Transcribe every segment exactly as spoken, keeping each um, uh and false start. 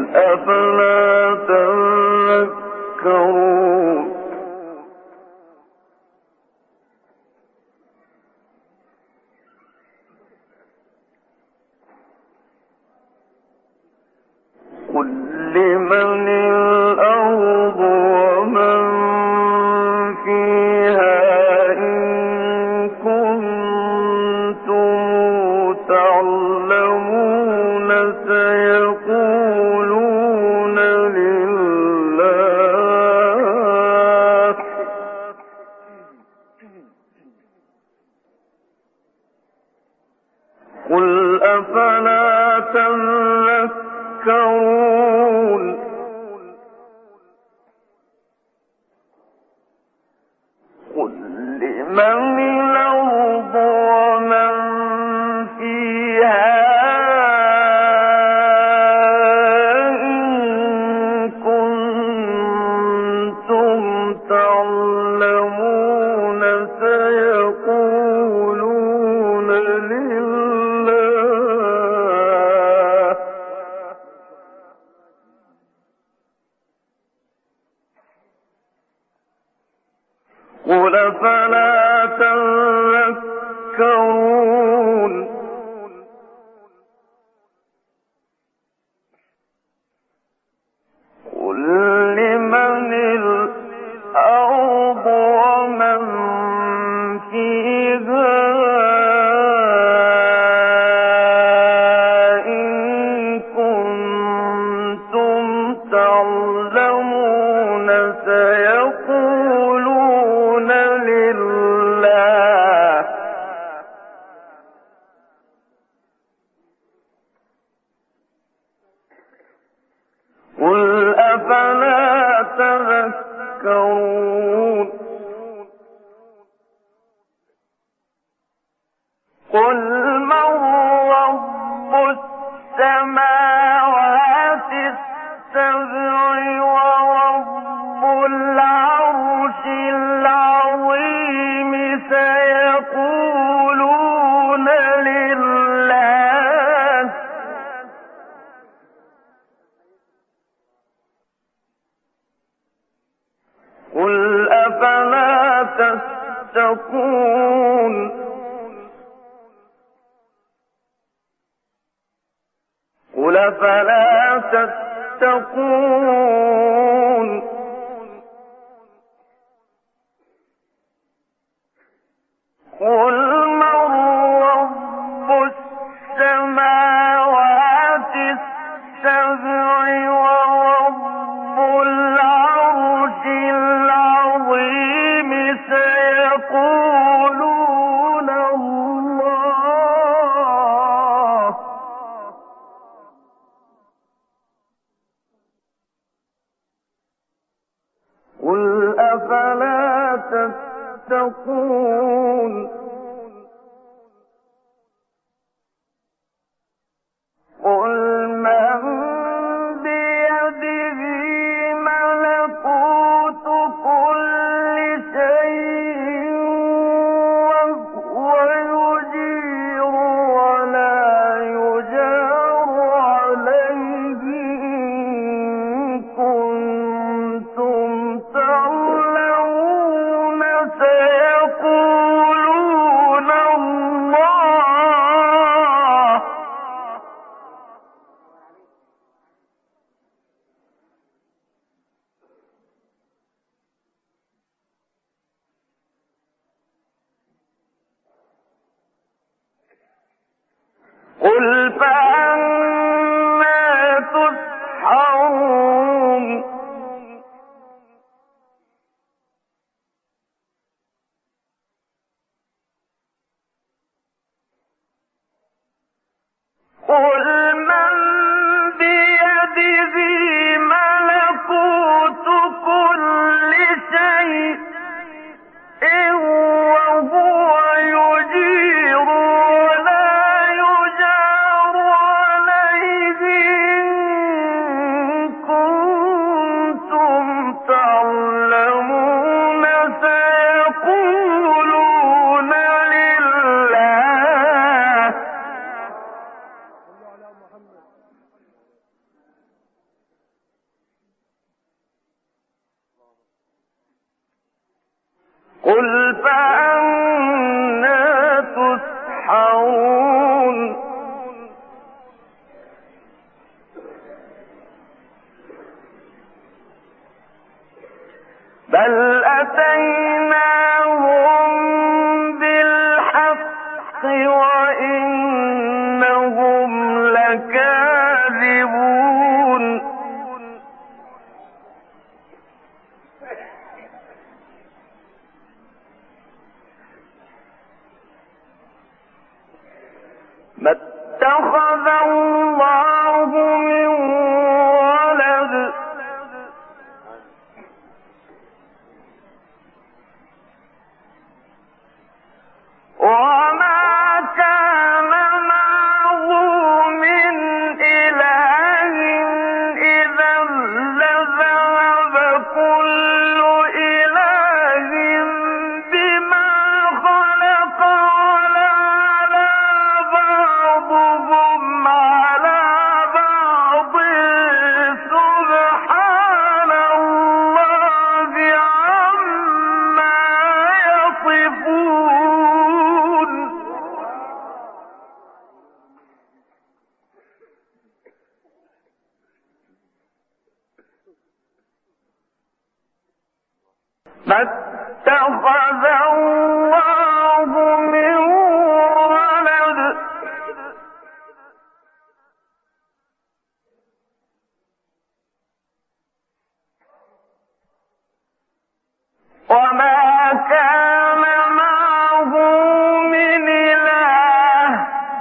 أفلا تذكرون قل لمن الأرض ومن فيها إن كنتم تعلمون سيقولون لله قل أفلا تذكرون قل لمن الأرض ومن فيها إن كنتم تعلمون سيقولون لله قل أفلا تذكرون قل لمن الأرض ومن فيها إن كنتم تعلمون سيقولون لله قل أفلا تذكرون قل من رب السماوات السبع ورب العرش العظيم سيقولون لله قل أفلا تتقون قل أفلا تتقون قل من رب السماوات السبع ورب العرش العظيم سيقولون الله قل أفلا تتقون قل من بيده ملكوت كل شيء وهو يجير ولا يجار عليه إن كنتم تعلمون سيقولون الله قل فأنا تسحرون قل من بيده ملكوت كل شيء وهو يجير ولا يجار قل فأنا تسحرون بل أتيناهم بالحق وإنهم لكاذبون ما اتخذ الله من ولد وما كان معه من إله إذا لذهب كل إله بما خلق ولعلى بعضهم على بعض سبحان الله عما يصفون ما اتخذ الله من ولد وما كان معه من إله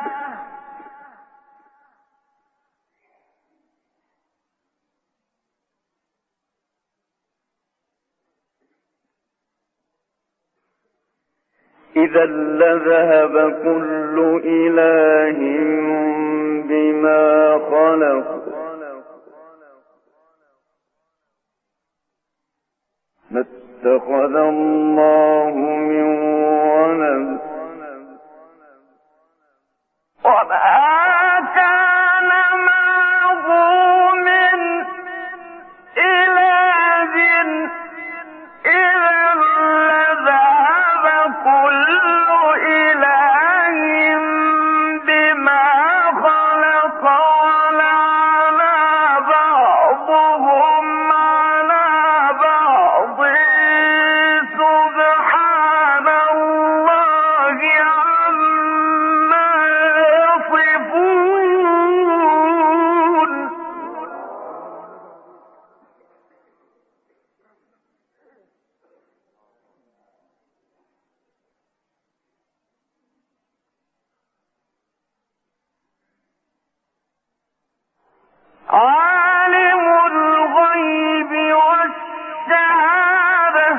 إذا لذهب كل إله بما خلق ما اتخذ الله من ولد وما كان معه من إله إذا لذهب كل إله بما خلق ولعلى بعضهم على بعض سبحان الله عما يصفون عالم الغيب والشهادة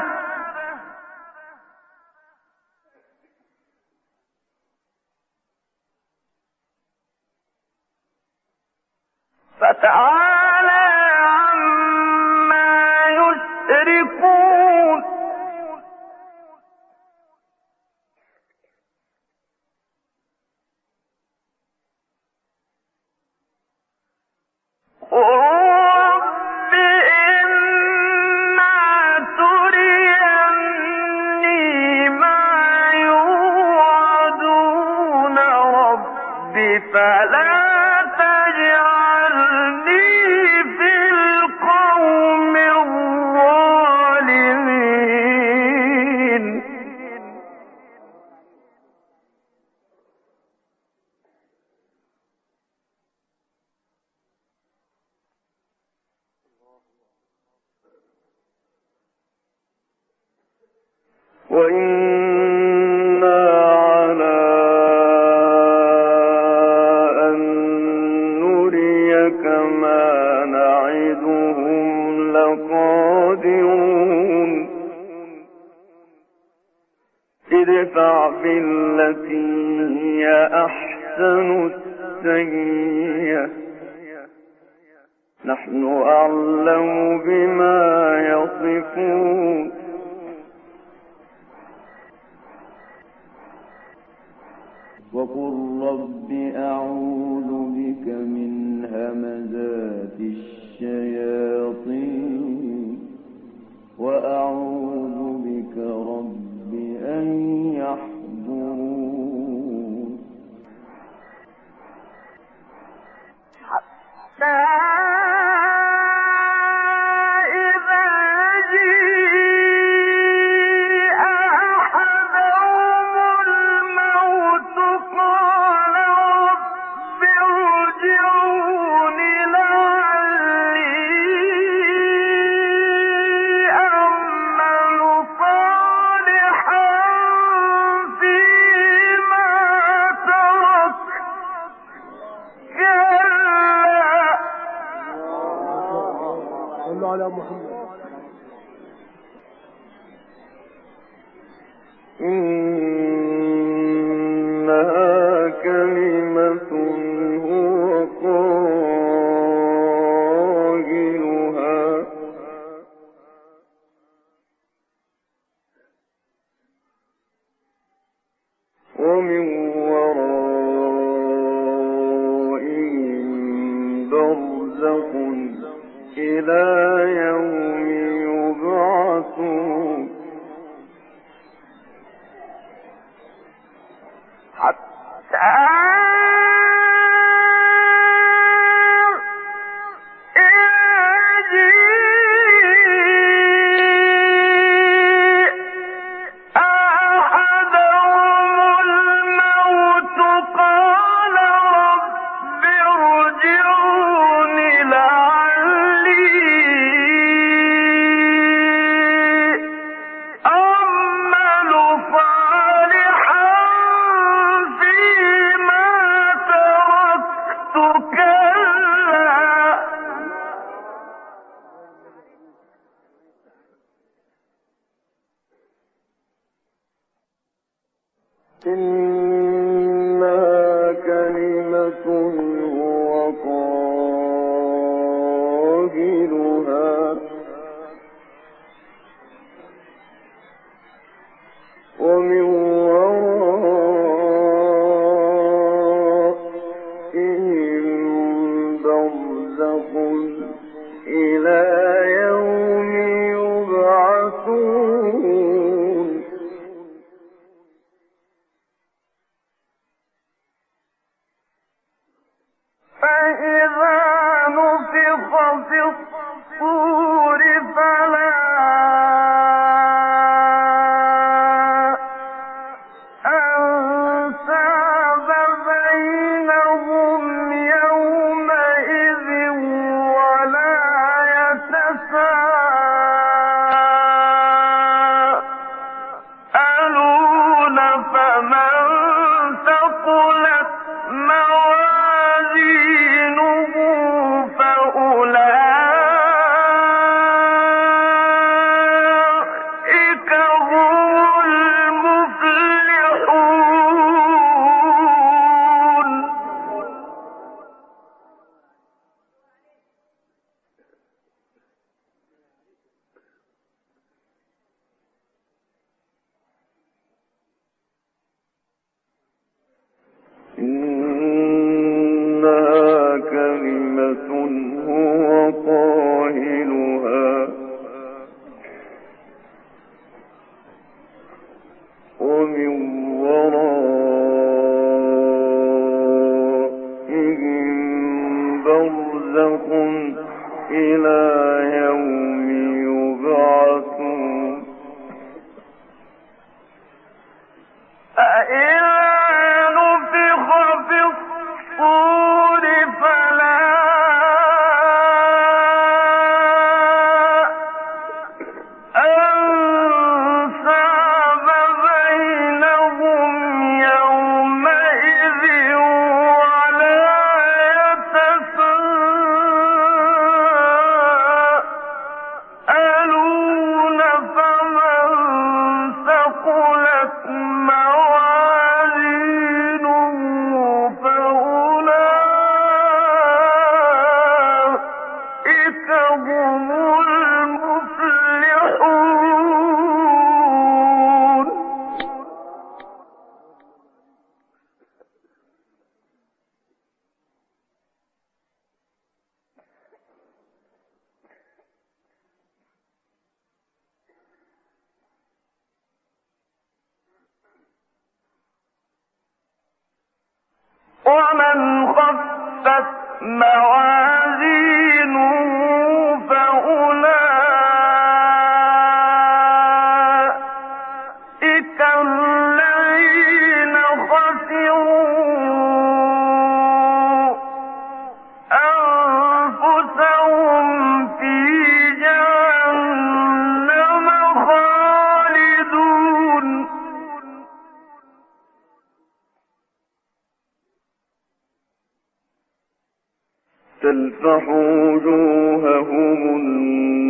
فتعالى عما يشركون رب إما تريني ما يوعدون رب فلا تجعلني في القوم الظالمين وإنا على أن نريك ما نعدهم لقادرون ادفع بالتي هي أحسن السيئة نحن أعلم بما يصفون وقل رب أعوذ بك من همزات الشياطين وأعوذ بك رب على محمد. إنها كلمة هو قائلها ومن ورائهم برزخ إلى يوم يبعثون حتى إنها كلمة هو قائلها ومن ورائهم برزخ إلى يوم يبعثون فإذا نفخ في الصور فلا أنساب بينهم يومئذ ولا يتساءلون فمن ثقلت موازينه فأولئك هم المفلحون إنها كلمة هو قائلها ومن ورائهم برزخ إلى يوم يبعثون ومن خفت موازينه فأولئك الذين خسروا أنفسهم في جهنم خالدون تلفح وجوههم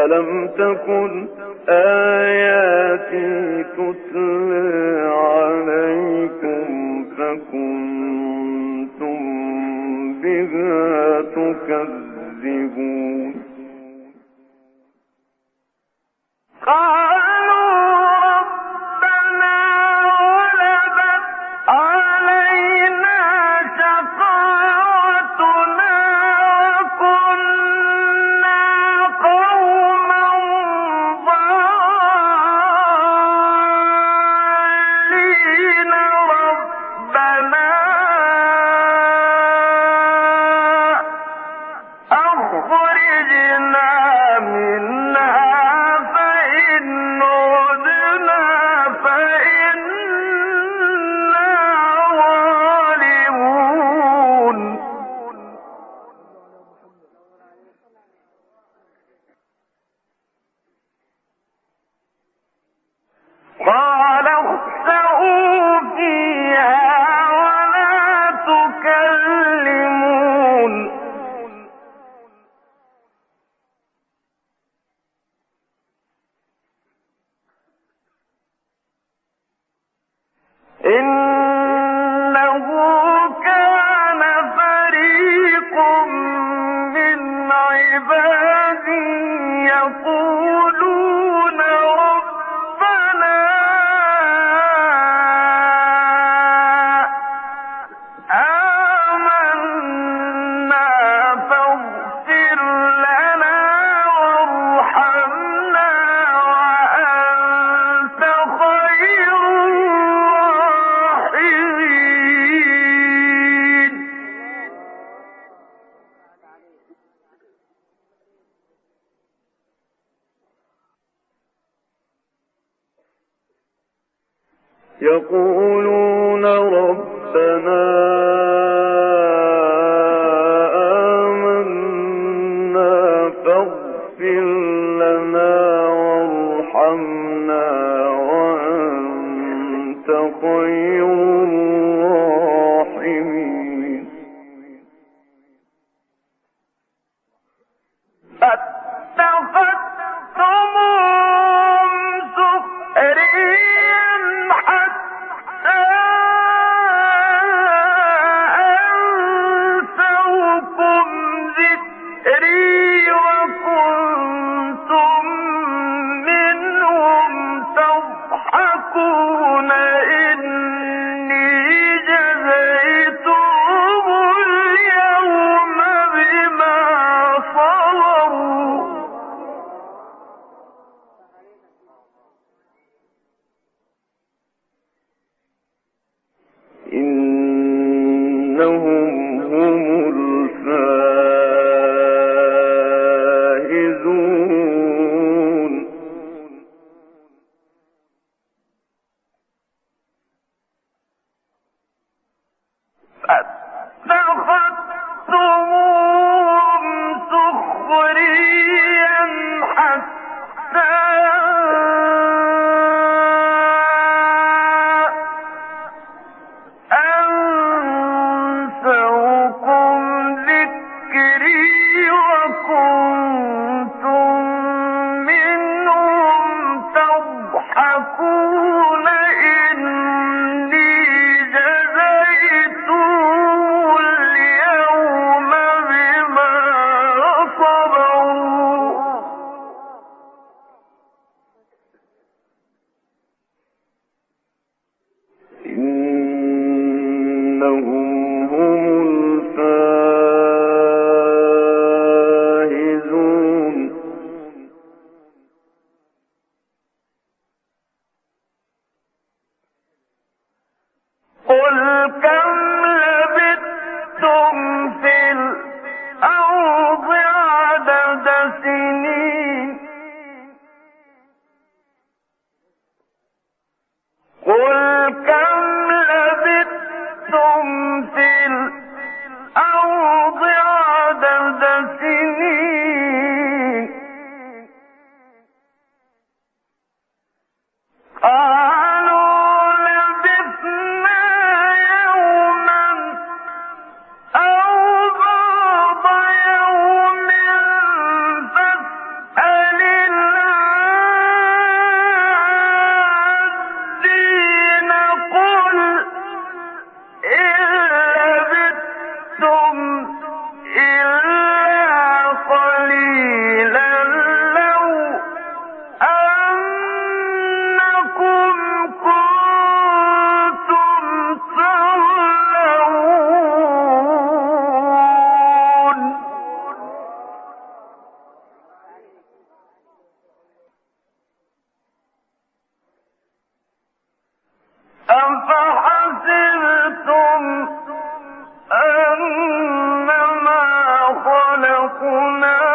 ألم تكن آياتي تتلى عليكم فكنتم بها تكذبون يقولون ربنا آمنا فاغفر لنا وارحمنا وأنت خير الراحمين أو بعض يوم فاسأل أفحسبتم أنما خلقناكم